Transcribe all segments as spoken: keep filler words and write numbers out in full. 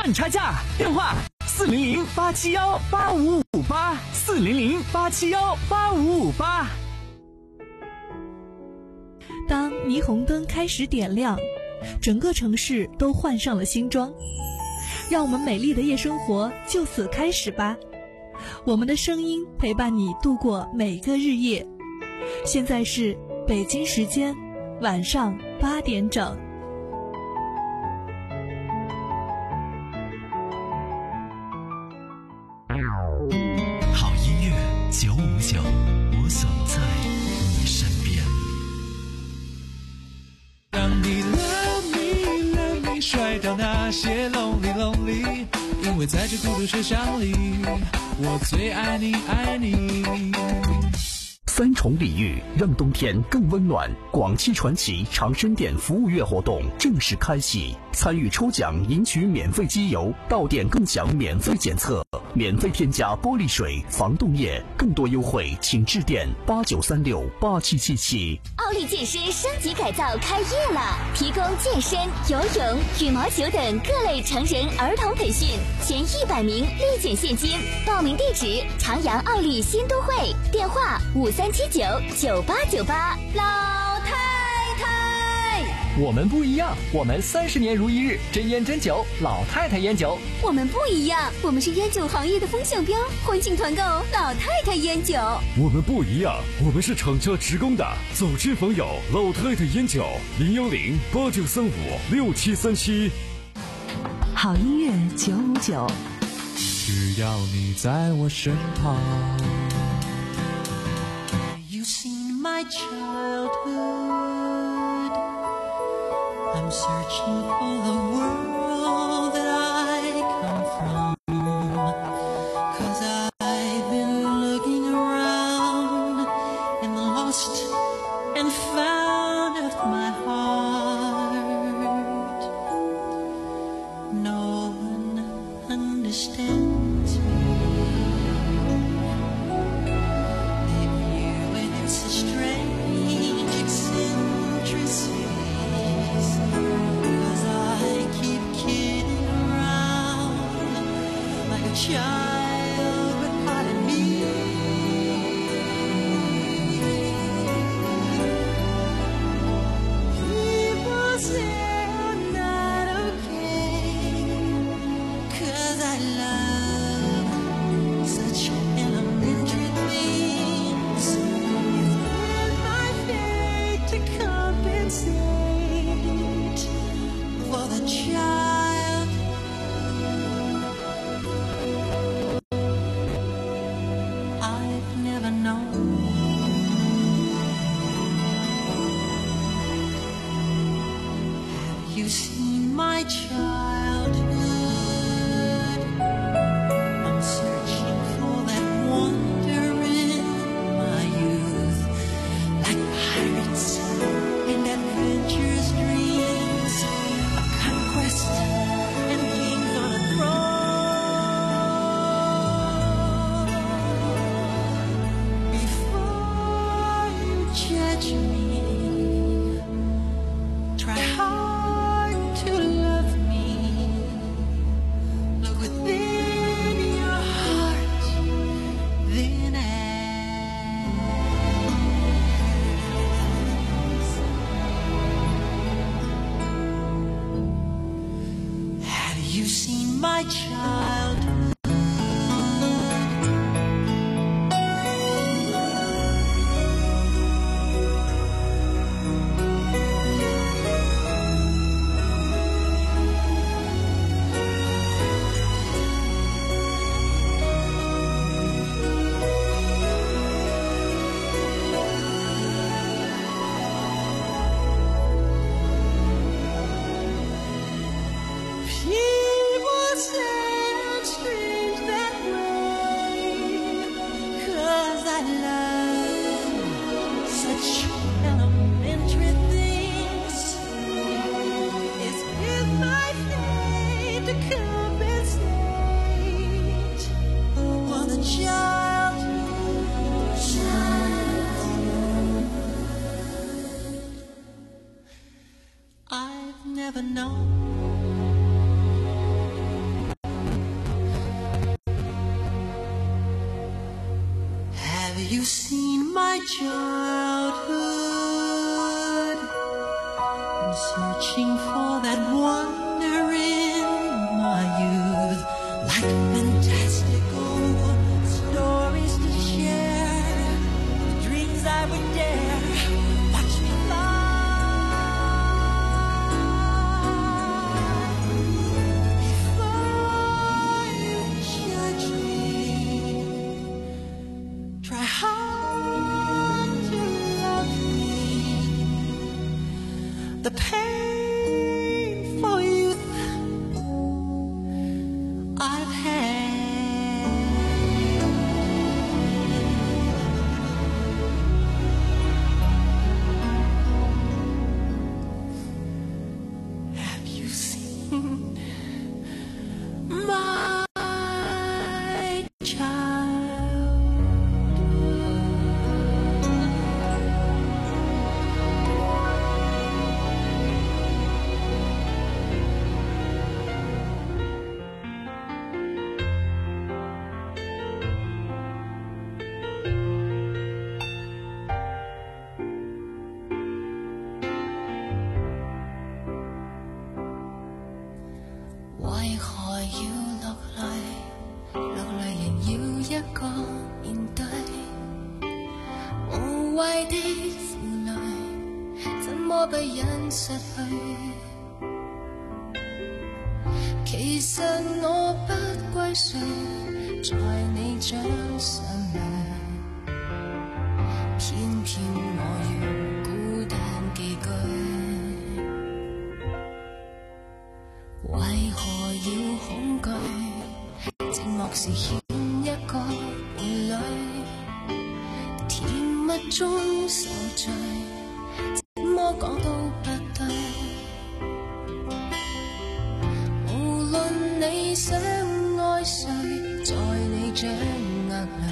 赚差价，电话四零零八七幺八五五八，四零零八七幺八五五八。 当霓虹灯开始点亮，整个城市都换上了新装，让我们美丽的夜生活就此开始吧。我们的声音陪伴你度过每个日夜。现在是北京时间晚上八点整。 好音乐九五九，我总在你身边。 让你 love me love me 甩掉那些 lonely lonely， 因为在这孤独车厢里，我最爱你爱你。 三重礼遇让冬天更温暖。广汽传祺长生店服务月活动正式开启，参与抽奖赢取免费机油，到店更享免费检测，免费添加玻璃水、防冻液，更多优惠请致电八九三六八七七七。 奥利健身升级改造开业了，提供健身、游泳、羽毛球等各类成人儿童培训，前一百名立减现金。报名地址：长阳奥利新都会，电话五三七九九八九八。老太太， 我们不一样，我们三十年如一日，真烟真酒，老太太烟酒。 我们不一样，我们是烟酒行业的风向标，欢庆团购老太太烟酒。 我们不一样，我们是厂家职工的，走亲访友，老太太烟酒，零幺零八九三五六七三七。 好音乐九五九， 只要你在我身旁。 You've seen my childhood, I'm searching for the world that I come from, 'cause I've been looking around in the lost and found of my heart. No one understands me. They view it as a strange eccentricities, 'cause I keep kidding around like a child with heart in me. People say I'm not okay, 'cause I love such elementary things. It's been my fate to compensate for the child I've never known. Have you seen my childhood? I'm searching for that wonder in my youth, like pirates and adventurous dreams of conquest and kings on a throne. Before you judge me, try hard to love me. Look within your heart, then ask, have you seen my childhood? People say I'm Have you seen my childhood? I'm searching for that wonder in my youth, like fantastical stories to share, the dreams I would dare. Watch me fly. Before you judge me, try hard to love me. The painful youth I've had. Have you seen my child?為何要落淚？落淚人要一個面對，無謂的負累，怎麼不忍失去？其實我不歸誰，在你掌上來，偏偏我要孤單寄居。為何要恐懼？寂寞時欠一個伴侶，甜蜜中受罪，怎麼講都不對。無論你想愛誰，在你掌握裏，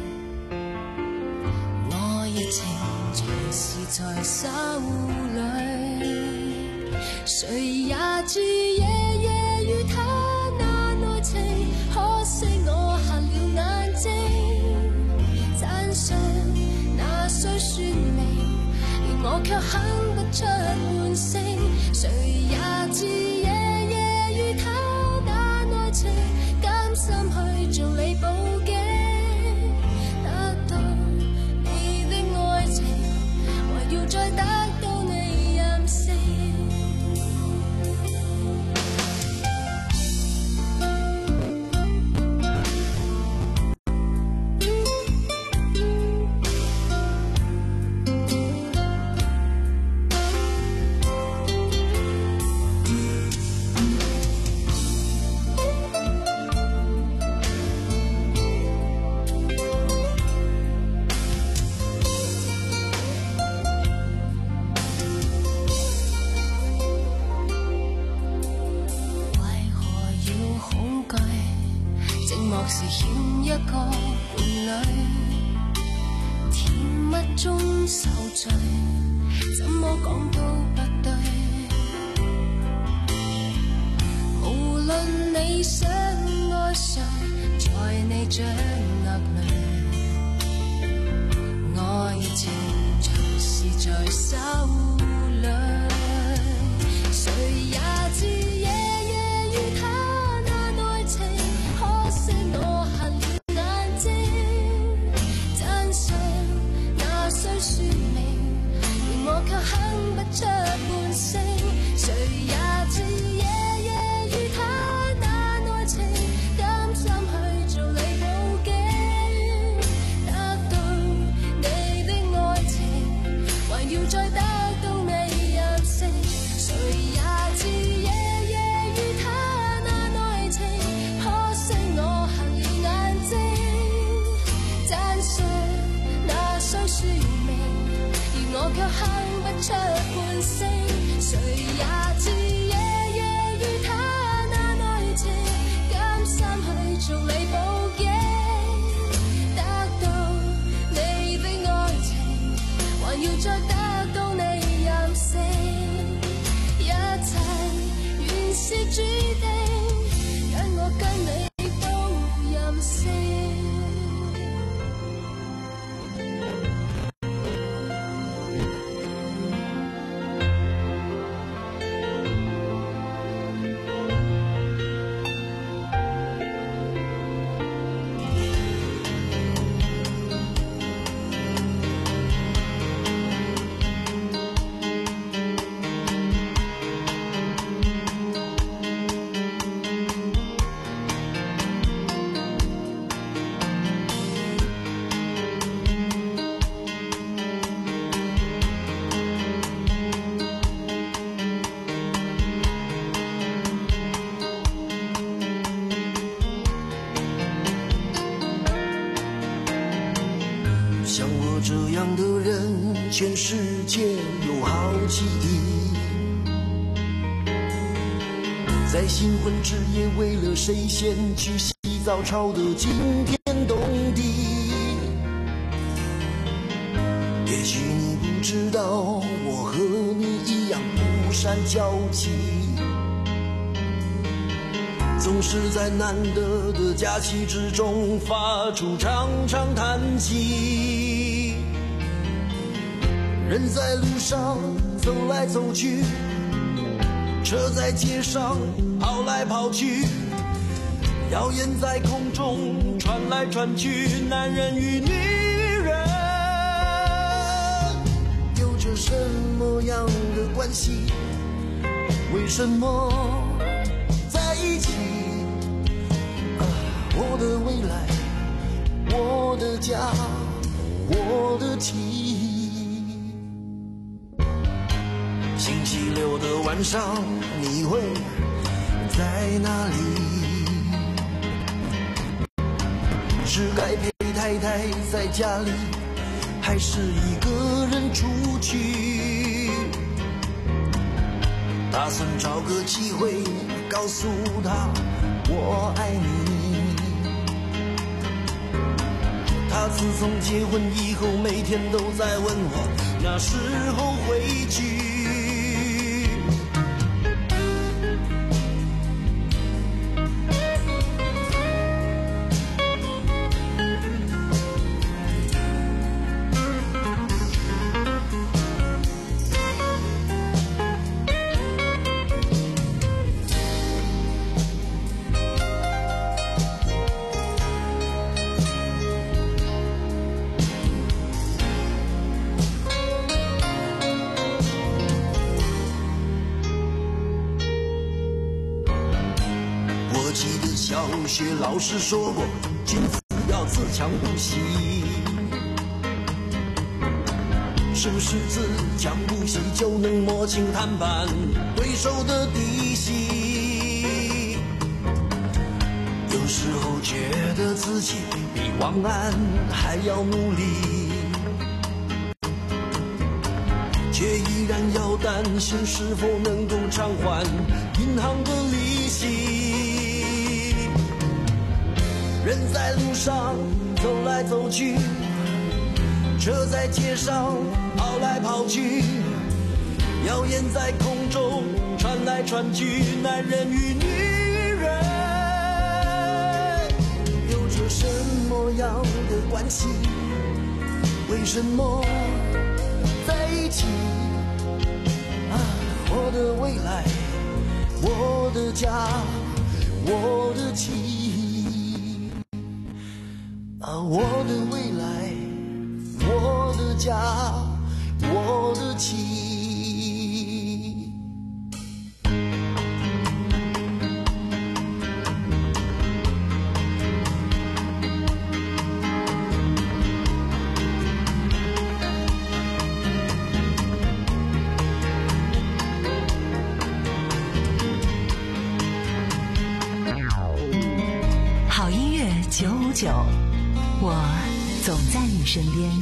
我熱情隨時在手裏。誰也知夜夜與他那愛情，可惜我瞎了眼睛。讚賞那雖說明，而我卻哼不出半聲。誰也知夜夜與他那愛情，甘心去做你報警，得到你的愛情，還要再得到你任性。寂寞時欠一個伴侶，甜蜜中受罪，怎麼講都不對。無論你想愛誰，在你掌握裏，我熱情隨時在手裏。誰也知夜夜與他那愛情，可惜我瞎了眼睛。讚賞那雖說明，而我卻哼不出半聲。誰也知夜夜與他那愛情，甘心去做你報警。 这样的人，全世界有好几亿。在新婚之夜，为了谁先去洗澡，吵得惊天动地。也许你不知道，我和你一样不善交际，总是在难得的假期之中发出长长叹息。人在路上走来走去，车在街上跑来跑去，谣言在空中传来传去，男人与女人有着什么样的关系？为什么在一起？啊，我的未来，我的家，我的妻。星期六的晚上，你会在哪里？是该陪太太在家里，还是一个人出去？打算找个机会告诉她我爱你。她自从结婚以后，每天都在问我那时候回去。小学老师说过，君子要自强不息。是不是自强不息就能摸清谈判对手的底细？有时候觉得自己比王安还要努力，却依然要担心是否能够偿还银行的利息。人在路上走来走去，车在街上跑来跑去，谣言在空中传来传去，男人与女人有着什么样的关系？为什么在一起？啊，我的未来，我的家，我的妻。啊，我的未来，我的家，我的妻。 好音乐九五九。我总在你身边。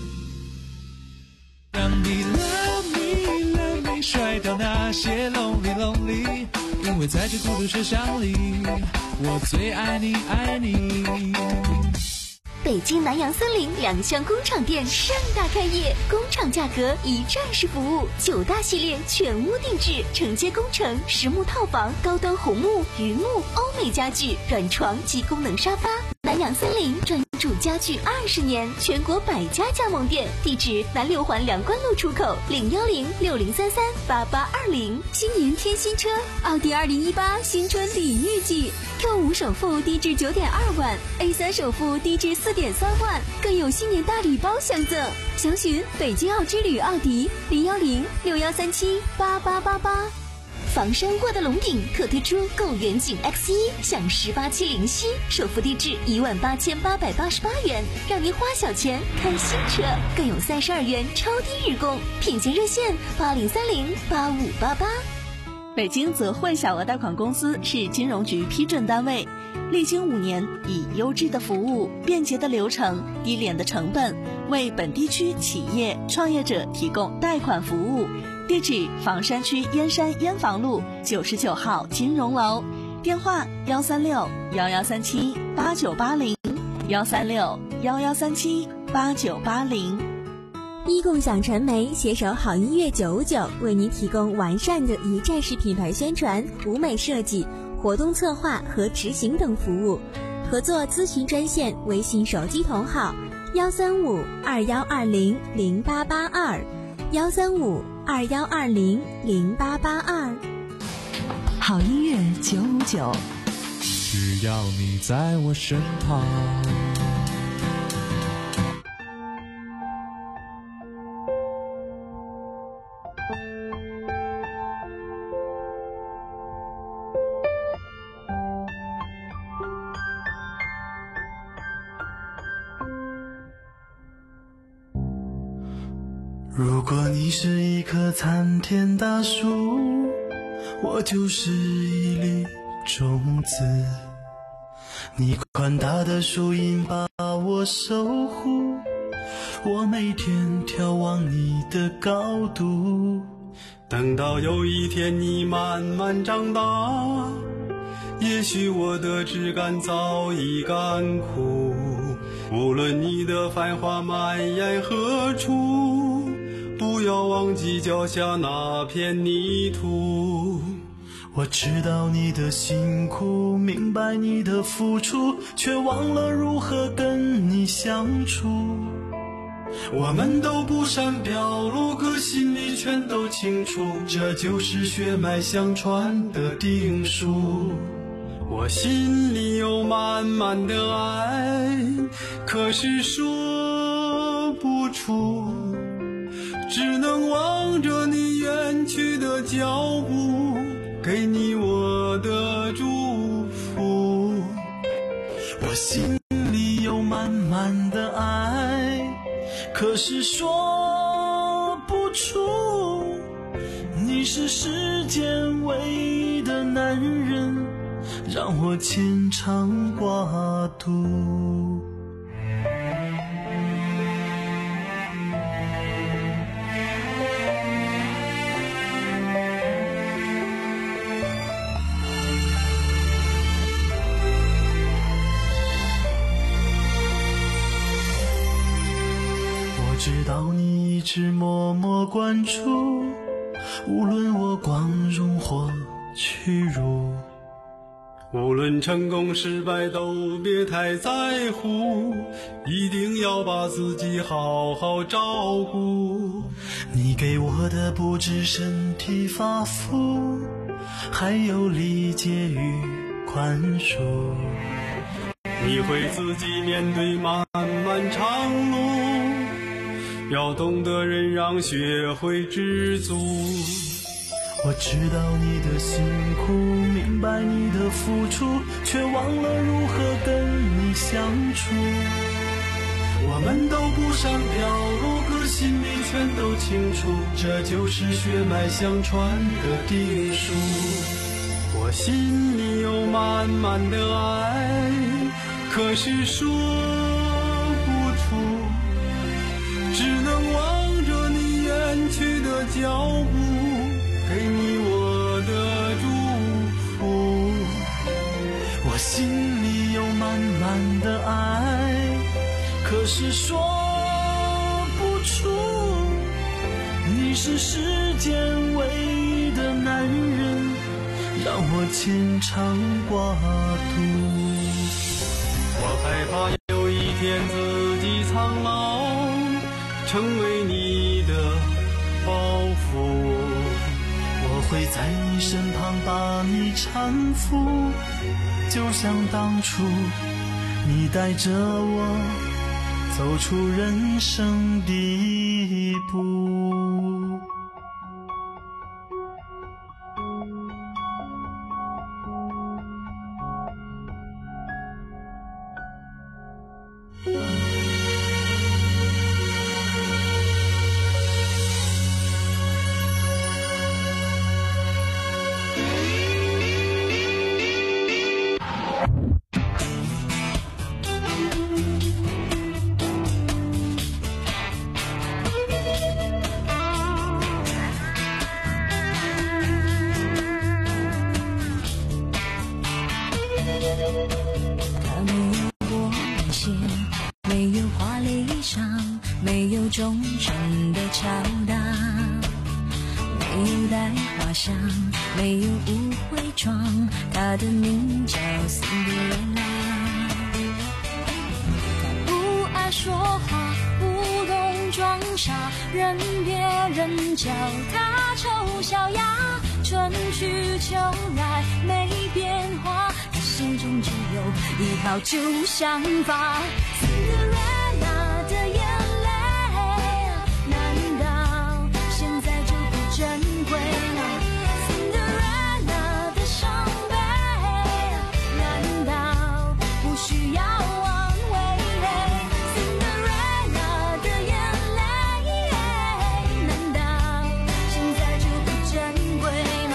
让你 love me love me 甩掉那些 lonely lonely， 因为在这孤独车厢里，我最爱你爱你。 北京南洋森林两厢工厂店盛大开业，工厂价格一站式服务，九大系列全屋定制，承接工程、实木套房、高端红木、榆木、欧美家具、软床及功能沙发。南洋森林专注家具二十年，全国百家加盟店，地址南六环梁关路出口零幺零六零三三八八二零。新年添新车，奥迪二零一八新春礼遇季 ，Q 五首付低至九点二万 ，A 三首付低至四点三万，更有新年大礼包相赠。详询北京奥之旅奥迪零幺零六幺三七八八八八。房山沃德龙顶特推出购远景 X 一 享十八期零息，首付低至一万八千八百八十八元，让您花小钱看新车，更有三十二元超低日供，品鉴热线八零三零八五八八。 北京泽汇小额贷款公司是金融局批准单位，历经五年，以优质的服务、便捷的流程、低廉的成本， 为本地区企业创业者提供贷款服务。地址：房山区燕山燕房路九十九号金融楼，电话：幺三六幺幺三七八九八零，幺三六幺幺三七八九八零。 一共享传媒携手好音乐九五九，为您提供完善的一站式品牌宣传、舞美设计、活动策划和执行等服务。合作咨询专线：微信手机同号幺三五二幺二零零八八二，幺三五二幺二零零八八二。 好音乐九五九， 只要你在我身旁。 如果你是一棵参天大树，我就是一粒种子，你宽大的树荫把我守护，我每天眺望你的高度。等到有一天你慢慢长大，也许我的枝干早已干枯，无论你的繁华蔓延何处，不要忘记脚下那片泥土。我知道你的辛苦，明白你的付出，却忘了如何跟你相处。我们都不善表露，可心里全都清楚，这就是血脉相传的定数。我心里有满满的爱，可是说不出，只能望着你远去的脚步，给你我的祝福。我心里有满满的爱，可是说不出，你是世间唯一的男人，让我牵肠挂肚。知道你一直默默关注，无论我光荣或屈辱，无论成功失败都别太在乎，一定要把自己好好照顾。你给我的不止身体发肤，还有理解与宽恕。你会自己面对漫漫长路，要懂得忍让，学会知足。我知道你的辛苦，明白你的付出，却忘了如何跟你相处。我们都不善表露，可心里全都清楚，这就是血脉相传的定数。我心里有满满的爱，可是说不出，只能望着你远去的脚步，给你我的祝福。我心里有满满的爱，可是说不出，你是世间唯一的男人，让我牵肠挂肚。我害怕有一天自己苍老，成为你的包袱，我会在你身旁把你搀扶，就像当初你带着我走出人生第一步。 忠诚的敲打，没有带花香，没有误会妆，她的名叫辛德瑞拉。不爱说话，不懂装傻，任别人叫她丑小鸭，春去秋来没变化，她心中只有一套旧想法。Cinderella 的眼泪，难道现在就不珍贵了？ Cinderella 的伤悲，难道不需要挽回？ Cinderella 的眼泪，难道现在就不珍贵吗？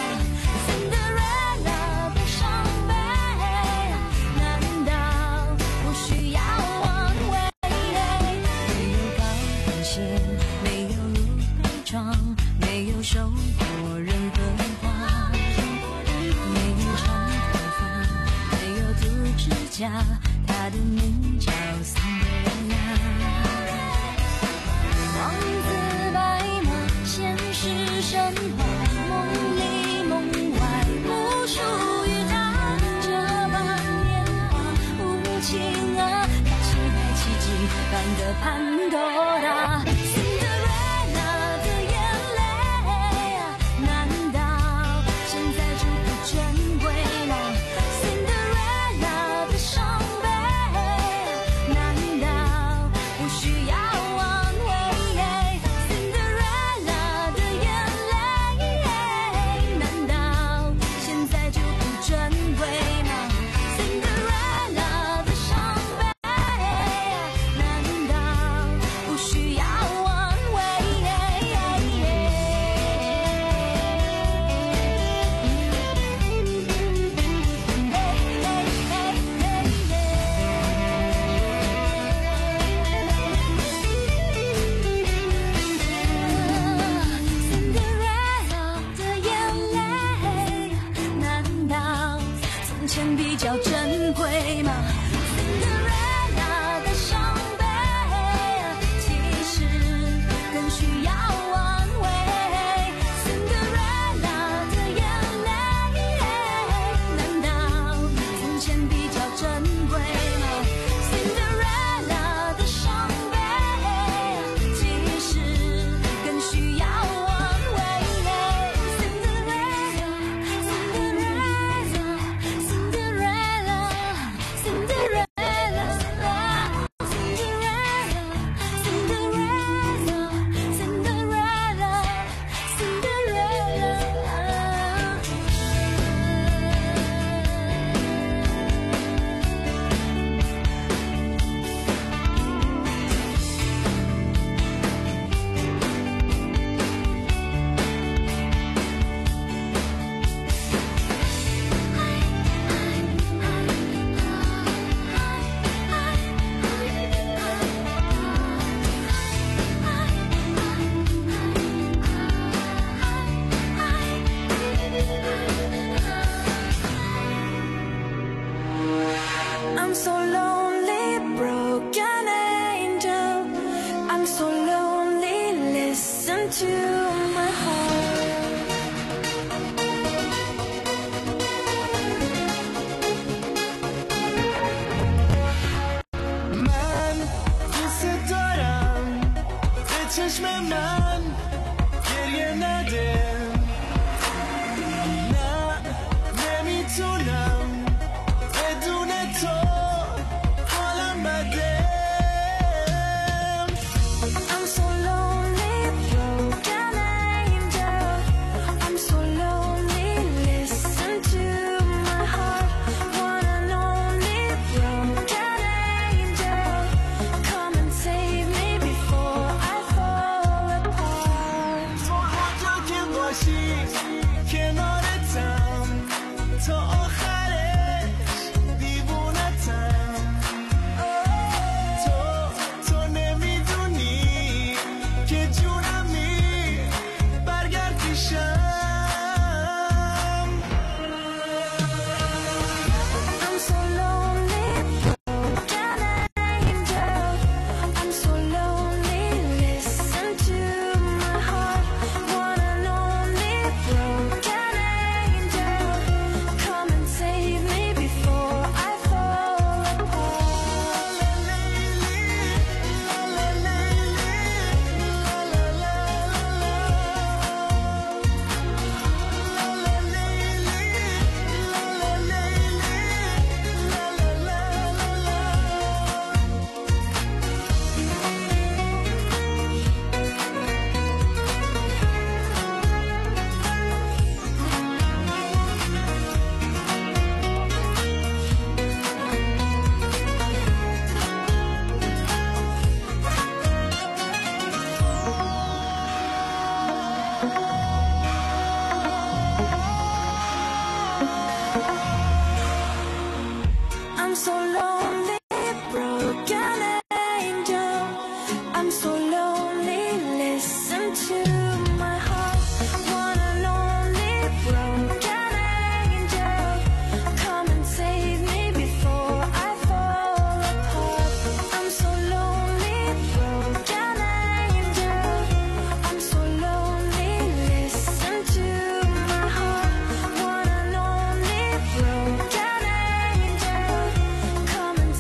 Cinderella 的伤悲，难道不需要挽回？没有高跟鞋，没有入杯装，没有收过任何花，没有长头发，没有涂指甲，她的名叫辛德瑞拉。王子白马，现实神话，梦里梦外不属于他。这般年华无情啊，开启开奇迹般的潘多拉。Cinderella 的眼泪，难道现在就不珍贵吗？ Cinderella 的伤悲，难道不需要挽回？ Cinderella 的眼泪，难道现在就不珍贵吗？ Cinderella 的伤悲，难道不需要挽回？Cinderella 的眼泪，难道从前比较珍贵吗？ Cinderella 的伤悲，其实更需要挽回。 Cinderella 的眼泪，难道从前比较珍贵吗？ Cinderella 的伤悲，其实更需要挽回。 Cinderella Cinderella Cinderella I'm so lonely, broken angel. I'm so lonely, listen to my heart. من دوست دارم به چشم من گریه نده نه نمیتونم بدون تو so lonely, broken angel. I'm so lonely, listen to my heart. One and only broken angel. Come and save me before I fall apart. I'm so lonely, broken angel. I'm so lonely, listen to my heart. One and only broken angel. Come and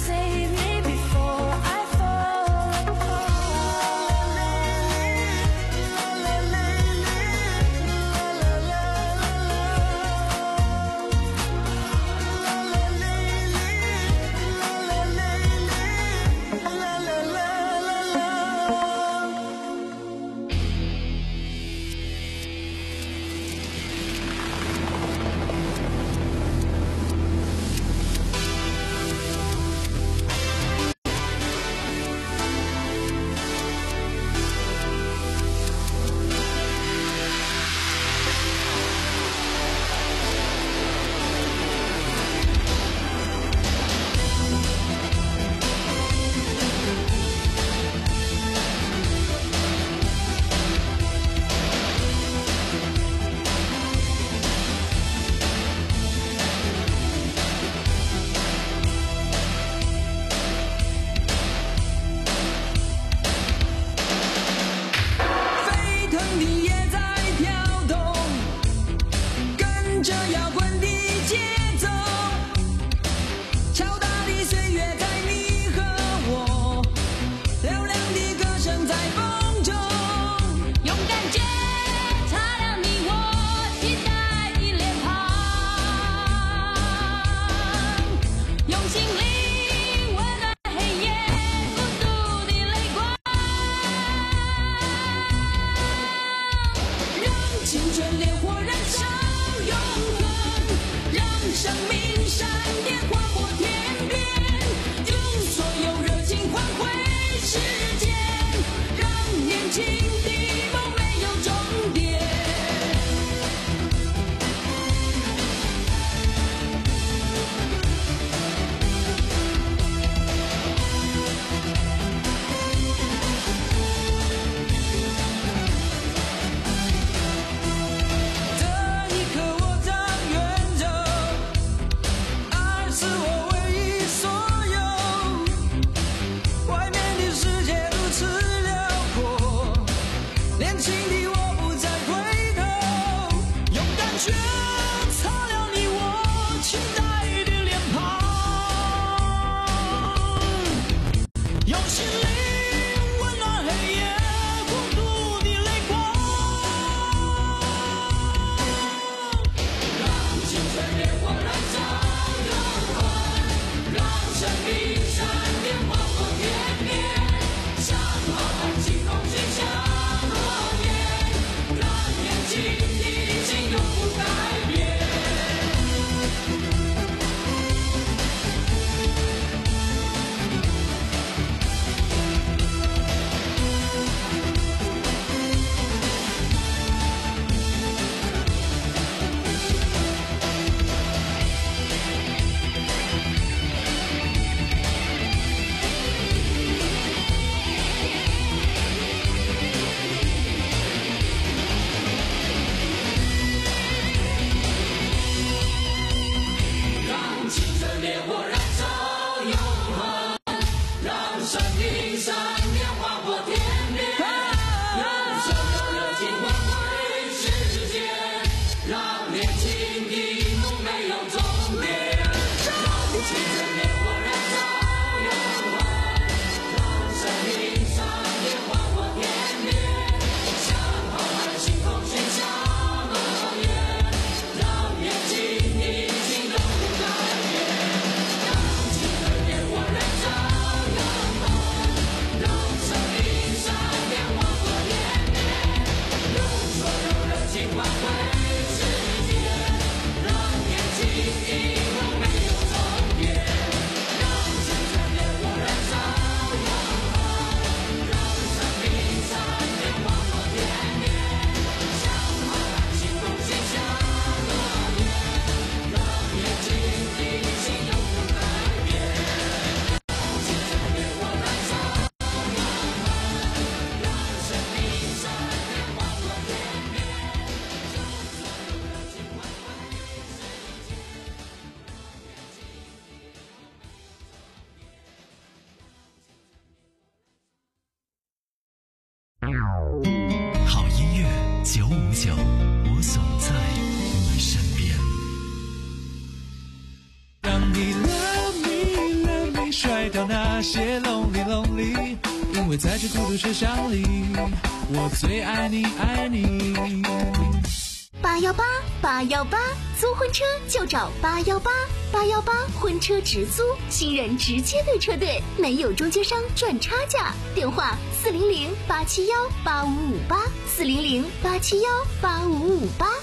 些 lonely lonely， 因为在这孤独车厢里，我最爱你爱你。 八幺八八幺八，租婚车就找八幺八八幺八婚车直租，新人直接对车队，没有中间商赚差价。电话四零零八七幺八五五八，四零零八七幺八五五八。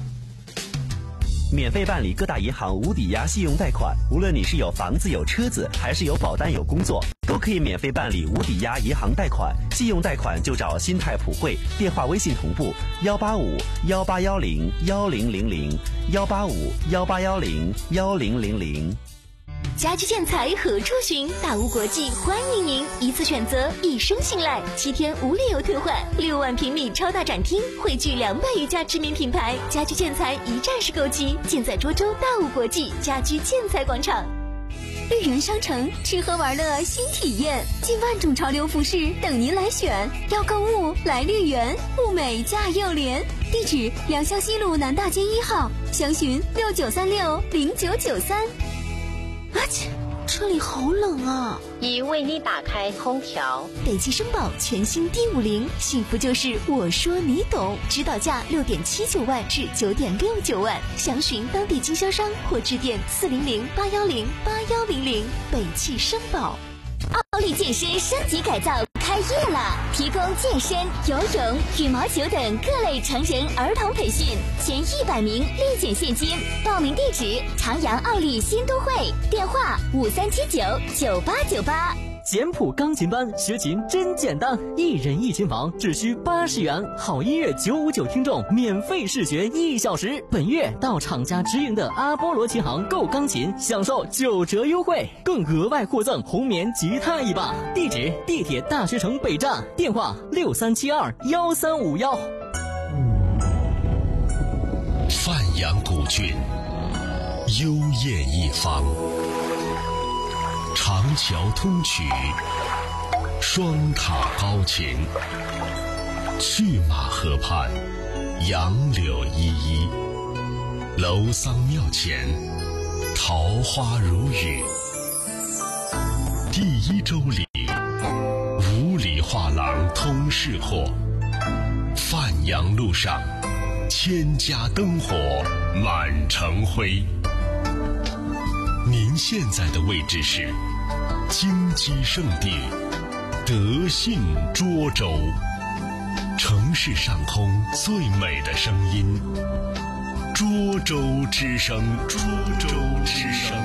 免费办理各大银行无抵押信用贷款，无论你是有房子有车子，还是有保单有工作，都可以免费办理无抵押银行贷款。信用贷款就找新泰普惠，电话微信同步幺八五幺八幺零幺零零零幺八五幺八幺零幺零零零。 家居建材何处寻？大屋国际欢迎您，一次选择，一生信赖，七天无理由退换，六万平米超大展厅，汇聚两百余家知名品牌，家居建材一站式购齐，建在涿州大屋国际家居建材广场。绿园商城，吃喝玩乐新体验，近万种潮流服饰等您来选。要购物来绿园，物美价又廉。地址：良乡西路南大街一号，详询六九三六零九九三。啊切，这里好冷啊！ 已为你打开空调。 北汽绅宝全新 D 五零，幸福就是我说你懂，指导价六点七九万至九点六九万，详询当地经销商或致电四零零八幺零八幺零零。北汽绅宝。奥利健身升级改造开业了，提供健身、游泳、羽毛球等各类成人儿童培训，前一百名立减现金。报名地址：长阳奥利新都会，电话五三七九九八九八。 简谱钢琴班学琴真简单，一人一琴房只需八十元，好音乐九五九听众免费试学一小时。本月到厂家直营的阿波罗琴行购钢琴，享受九折优惠，更额外获赠红棉吉他一把。地址：地铁大学城北站，电话六三七二幺三五幺。 范阳古郡，幽艳一方。长桥通衢，双塔高擎，去马河畔，杨柳依依，楼桑庙前，桃花如雨。第一周里，五里画廊通市货，范阳路上，千家灯火满城辉。您现在的位置是金鸡圣地德信涿州，城市上空最美的声音，涿州之声，涿州之声。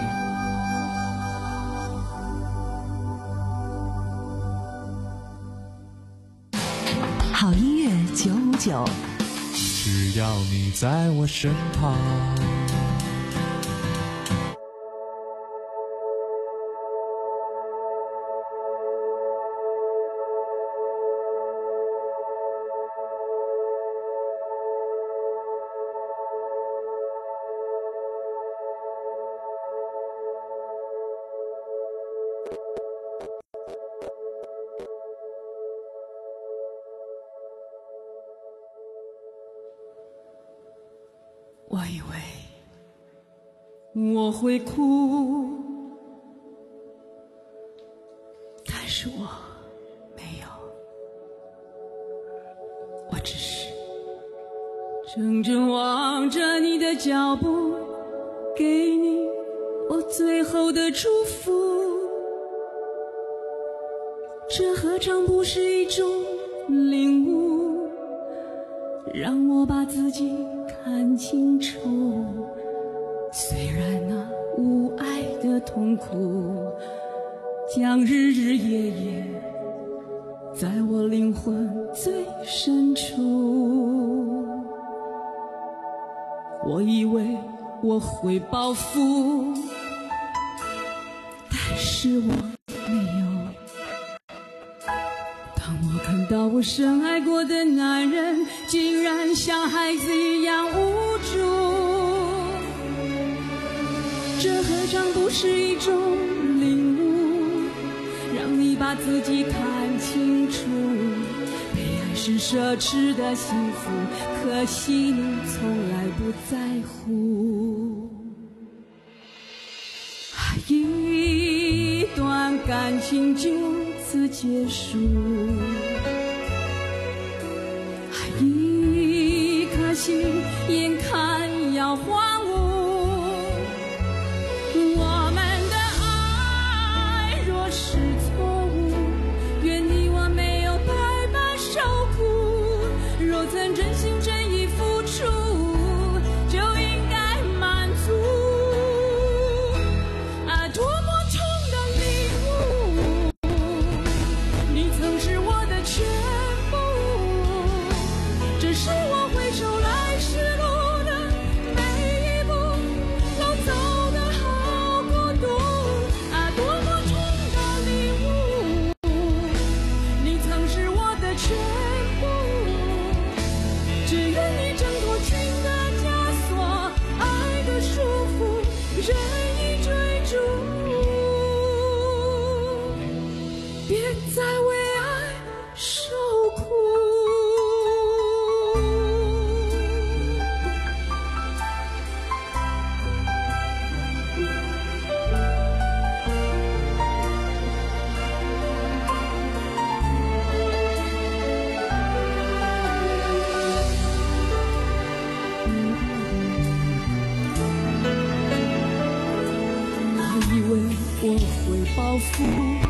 好音乐九五九， 只要你在我身旁。 我以为我会哭，但是我没有，我只是怔怔望着你的脚步，给你我最后的祝福。这何尝不是一种领悟，让我把自己看清楚，虽然那无爱的痛苦将日日夜夜在我灵魂最深处。我以为我会报复，但是我没有。当我看到我深爱过的男人竟然像孩子一样无助，这何尝不是一种领悟，让你把自己看清楚。被爱是奢侈的幸福，可惜你从来不在乎。一段感情就此结束。一颗心眼看要荒芜，我们的爱若是错误，愿你我没有白白受苦。若曾真心真意付出，就应该满足。啊，多么痛的领悟，你曾是我的全部，这是我回首来时路的每一步，都走得好孤独。啊，多么痛的领悟，你曾是我的全部，只愿你挣脱情的枷锁，爱的束缚，任意追逐，别再为爱受苦。我以为我会报复，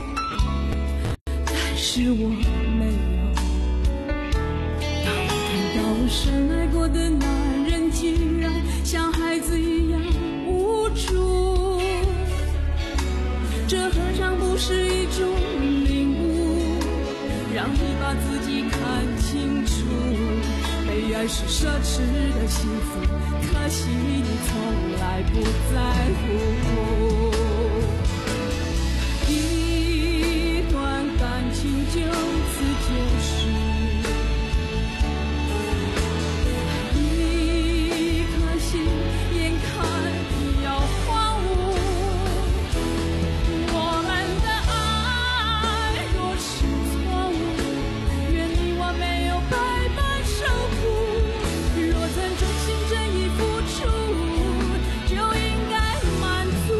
但是我没有。当我看到我深爱过的男人竟然像孩子一样无助，这何尝不是一种领悟，让你把自己看清楚。被爱是奢侈的幸福，可惜你从来不在乎。一段感情就此结束，一颗心眼看要荒芜。我们的爱若是错误，愿你我没有白白受苦。若曾真心真意付出，就应该满足。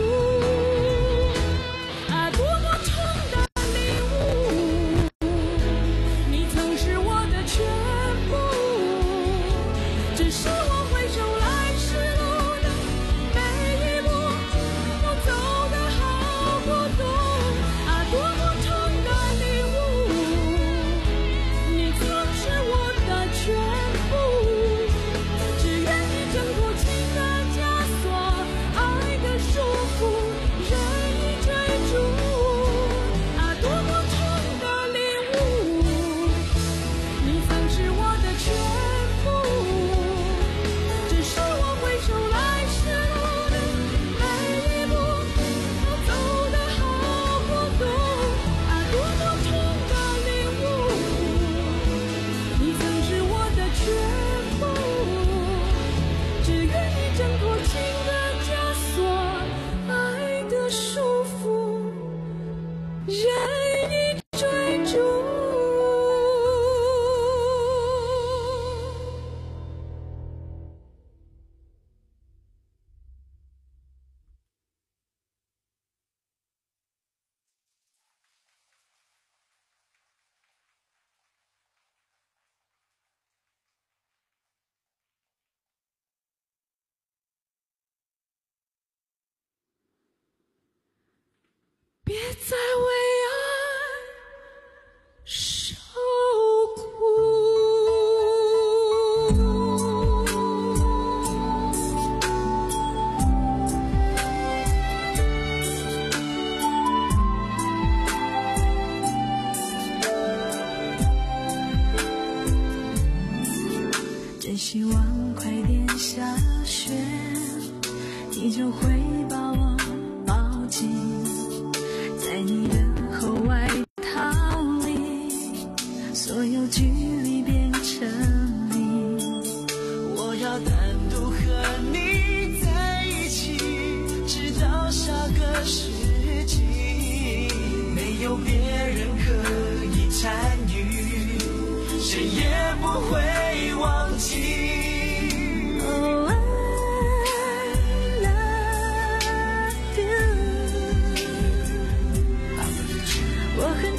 啊，多么痛的领悟，你曾是我的全部，只是我回首来时路的每一步，都走得好孤独。啊，多么痛的领悟，你曾是我的全部，只愿你挣脱情的枷锁，爱的束缚，任意追逐。啊，多么痛的领悟，你曾是我的全部，只是我回首来时路的每一步，都走得好孤独。啊，多么痛的领悟，你曾是我的全部，只愿你挣脱情的枷锁，爱的束缚，任意追逐。别再为爱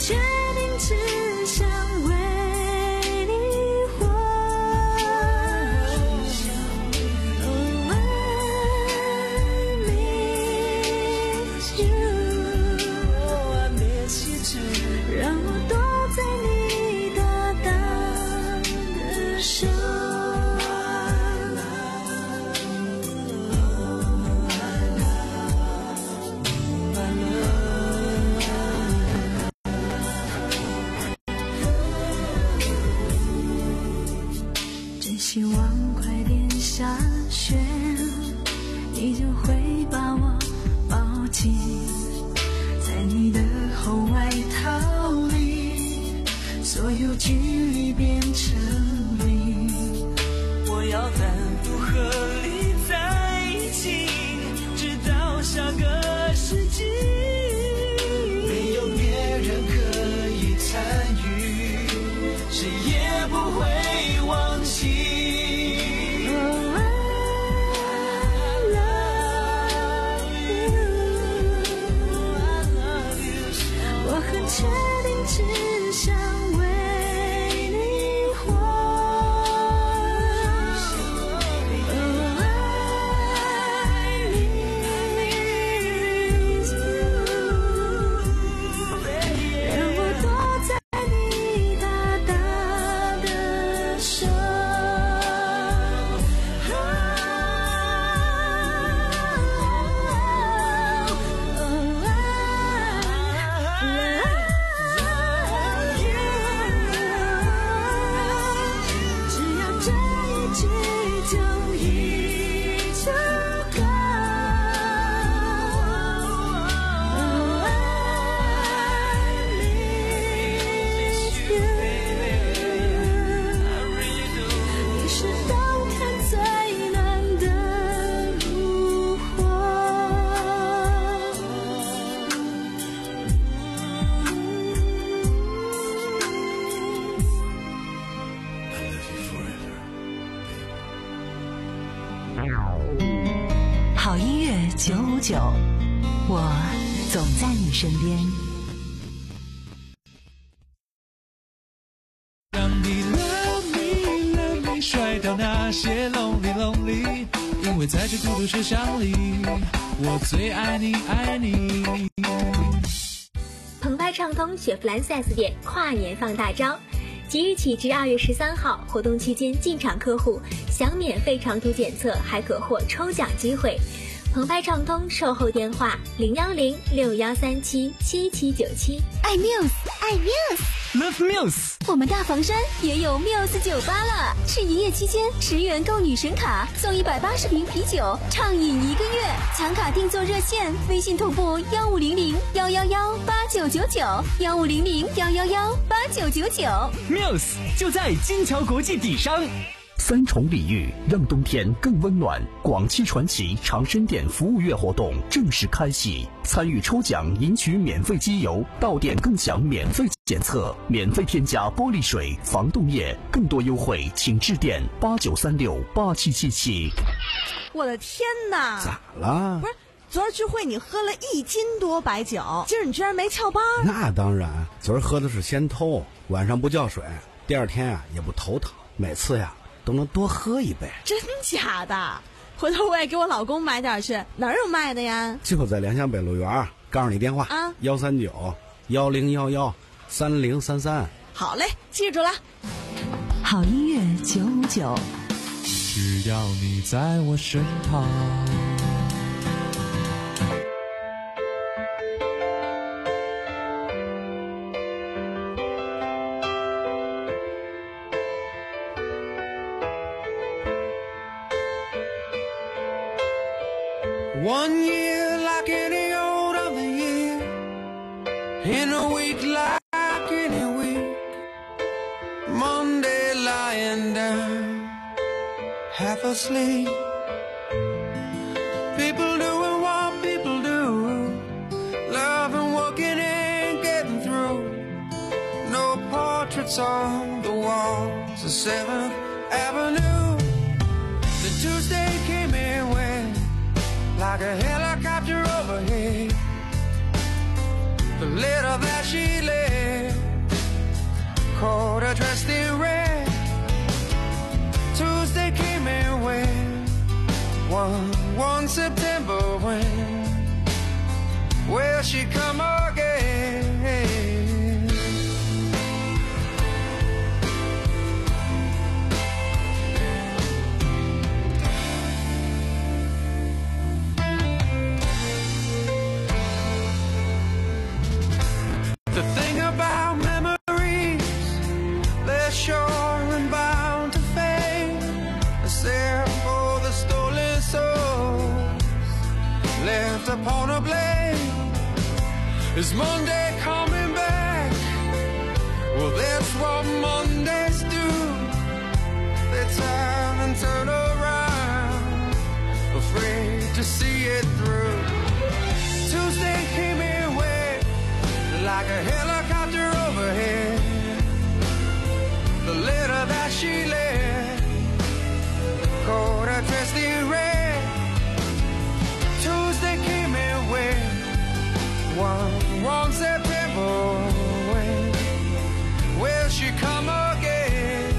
决定只想为你活。Oh, I miss you, oh, I miss you too. 让我躲在你大大的手。希望快点下雪，你就会把我抱紧在你的厚外套里，所有距离变成零。 我要单独和你在一起，直到下个世纪， 没有别人可以参与，谁也不会忘记。 确定只想为你活。Oh, I miss you. 让我躲在你大大的手。 好音乐九五九，我总在你身边。 让你 love me love me 甩掉那些 lonely lonely， 因为在这孤独车厢里，我最爱你爱你。 澎湃畅通雪佛兰 四 S 店跨年放大招，即日起至二月十三号，活动期间进场客户享免费长途检测，还可获抽奖机会。澎湃畅通售后电话零幺零六幺三七七七九七。 爱 Muse， 爱 Muse，Love Muse。 我们大房山也有 Muse 酒吧了，是营业期间十元购女神卡送一百八十瓶啤酒，畅饮一个月。抢卡订座热线：微信同步幺五零零幺幺幺八九九九幺五零零幺幺幺八九九九。 Muse 就在金桥国际底商。 三重礼遇让冬天更温暖，广汽传祺长生店服务月活动正式开启，参与抽奖赢取免费机油，到店更享免费检测，免费添加玻璃水、防冻液，更多优惠请致电八九三六八七七七。 我的天哪！ 咋了？ 不是，昨儿聚会你喝了一斤多白酒，今儿你居然没翘班？ 那当然，昨儿喝的是先偷，晚上不叫水，第二天啊也不头疼，每次呀都能多喝一杯。 真假的？回头我也给我老公买点去，哪儿有卖的呀？ 就在良乡北路园，告诉你电话啊，幺三九幺零幺幺三零三三。 好嘞，记住了。 好音乐九五九， 只要你在我身旁。 One year like any old other year, in a week like any week, Monday lying down, half asleep. People doing what people do, loving, working, ain't getting through. No portraits on the walls of seventh Avenue. The Tuesday came and went like a helicopter overhead. The letter that she left Caught her dressed in red. Tuesday came and went. One, one September when will she come again? The thing about memories, they're sure and bound to fade, except for the stolen souls left upon a blade. Is Monday coming back? Well, that's what Mondays do. They turn and turn around, afraid to see it through. Tuesday came and went like a helicopter overhead. The letter that she left, caught her dressed in red. Tuesday came and went. One, one September when will she come again?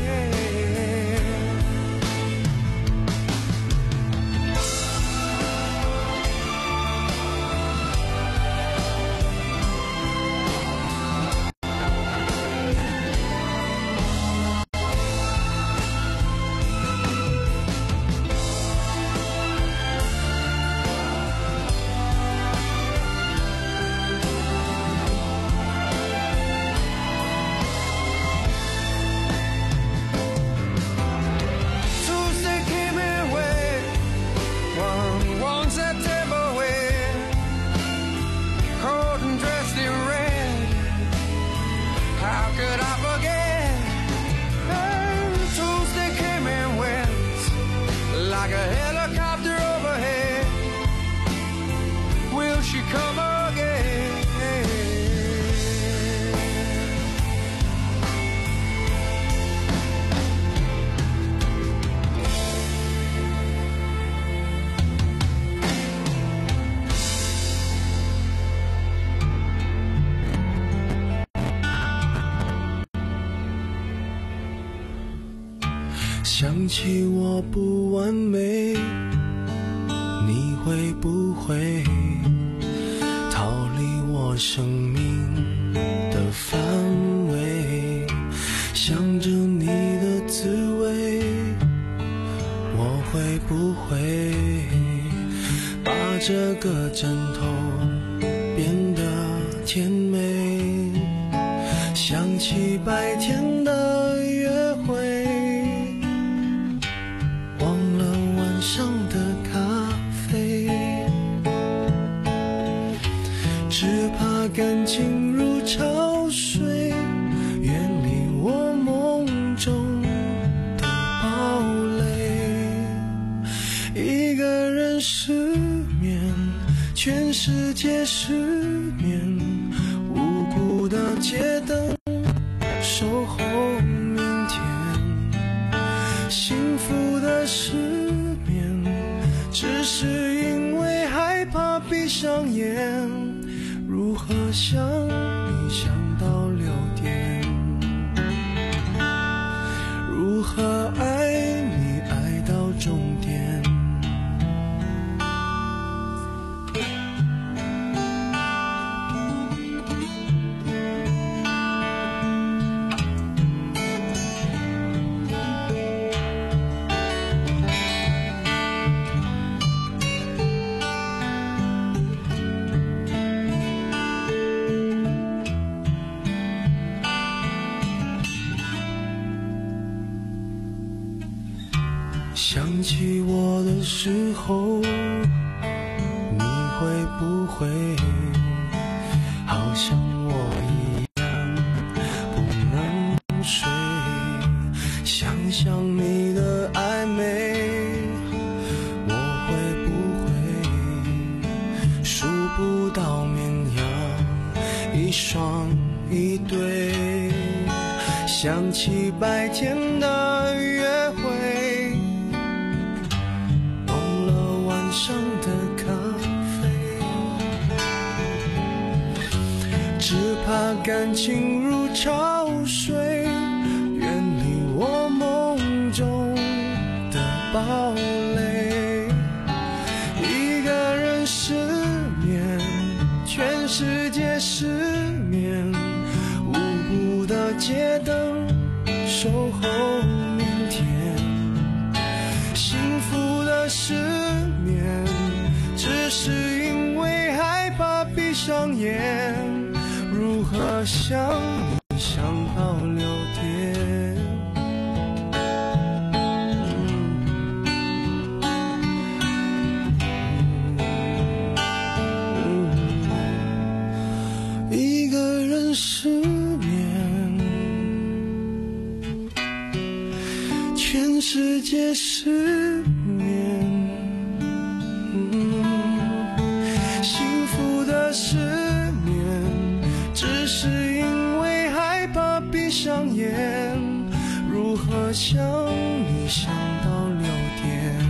想起我不完美，你会不会逃离我生命的范围？想着你的滋味，我会不会把这个枕头变得甜美？想起白天的约会，上的咖啡，只怕感情如潮水，远离我梦中的堡垒。一个人失眠，全世界失眠，无辜的街灯守候明天，幸福的失只是因为害怕闭上眼，如何想你想到六点，如何爱你爱到终点。想起我的时候，你会不会好像我一样不能睡？想想你的暧昧，我会不会数不到绵羊一双一对？想起白天的约会，上的咖啡， 只怕感情如潮水，远离我梦中的堡垒。一个人失眠，全世界失眠，无辜的街灯守候明天。幸福的失眠，只是因为害怕闭上眼，如何想你想到六点。一个人失眠，全世界失眠。幸福的失眠，只是因为害怕闭上眼，如何想你想到六点，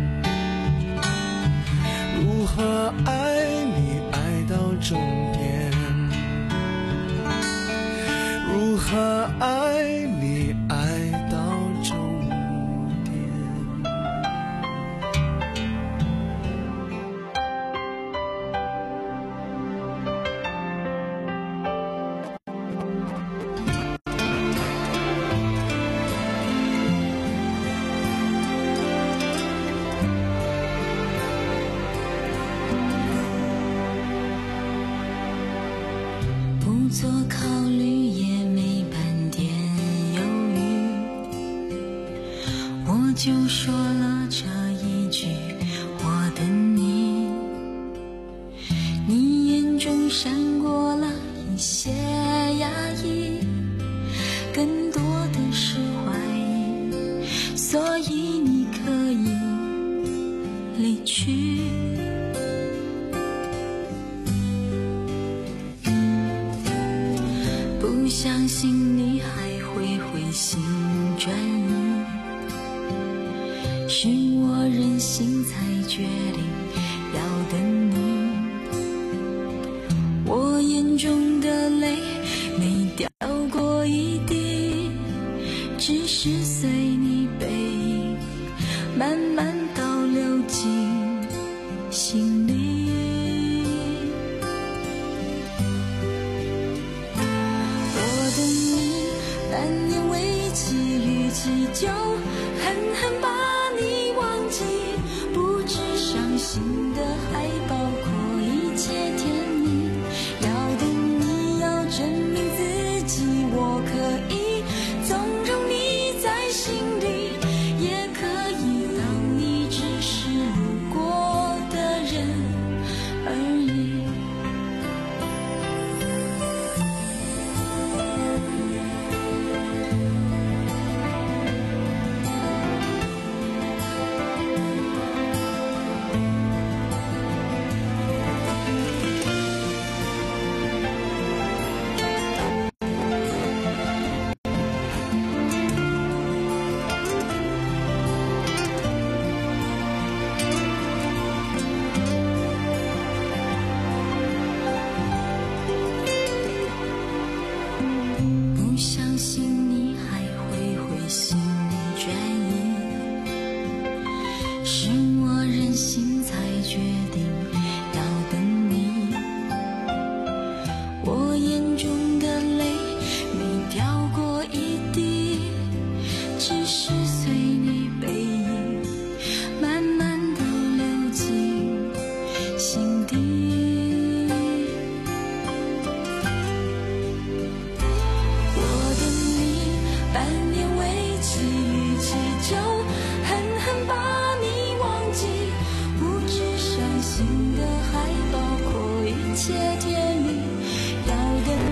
如何爱你爱到终点，如何爱你爱到终点。 不做考虑也没半点犹豫，我就说了这一句我等你。你眼中闪过了一些压抑，更多的是怀疑，所以你可以离去。不相信你还会回心转意，是我任性才决定要等你。我眼中的泪没掉过一滴，只是随你背影慢慢倒流进心里。半年为期逾期就狠狠把你忘记，不止伤心的还包括一切甜蜜。要等你要证明自己，我可以纵容你在心里，也可以当你只是路过的人而已。心的还包括一切甜蜜，要等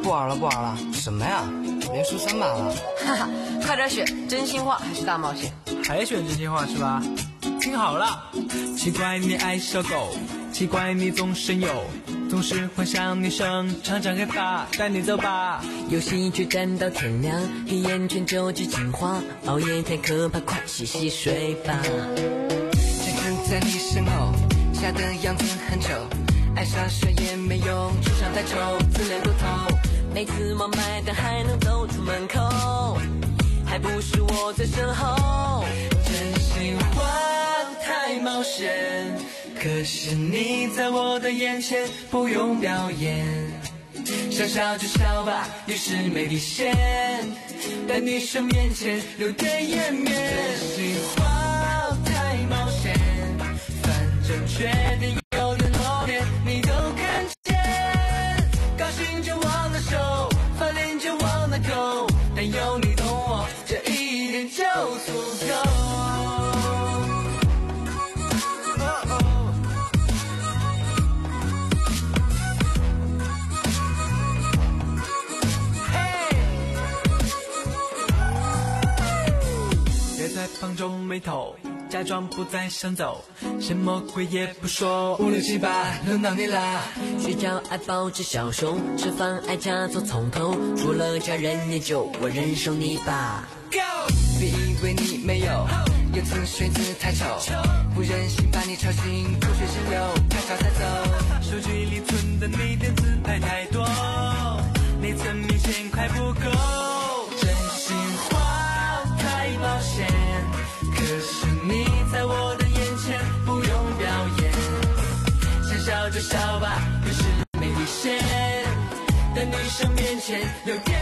不玩了不玩了，什么呀？连输三把了。 哈哈，快点选真心话还是大冒险？ 还选真心话是吧？听好了，奇怪你爱小狗，奇怪你总神游，总是幻想女生常常黑发，带你走吧。 游戏却站到天亮，黑眼圈就只进化，熬夜太可怕，快洗洗睡吧。 站在你身后，吓的样子很丑，爱上学也没用，智商太丑，自恋过头。 每次忘买单还能走出门口，还不是我在身后。 真心话太冒险，可是你在我的眼前不用表演，想笑就笑吧，也是没底线，在女生面前留点颜面。真心话太冒险，反正缺点有点后面你都看见，高兴就忘了手，翻脸就忘了狗，但有你懂我，这一点就足够。在旁皱眉头，假装不再想走，什么鬼也不说，五六七八轮到你啦。 睡觉爱抱着小手，吃饭爱假作从头，除了家人也就我忍受你吧。 Go！ 别以为你没有，有次睡姿太丑，不忍心把你吵醒，不学神游，太少才走。 手机里存的你的自拍太多，内存明显快不够。真心话太冒险，可是你在我的眼前不用表演，想笑就笑吧，可是没底线，在女生面前有点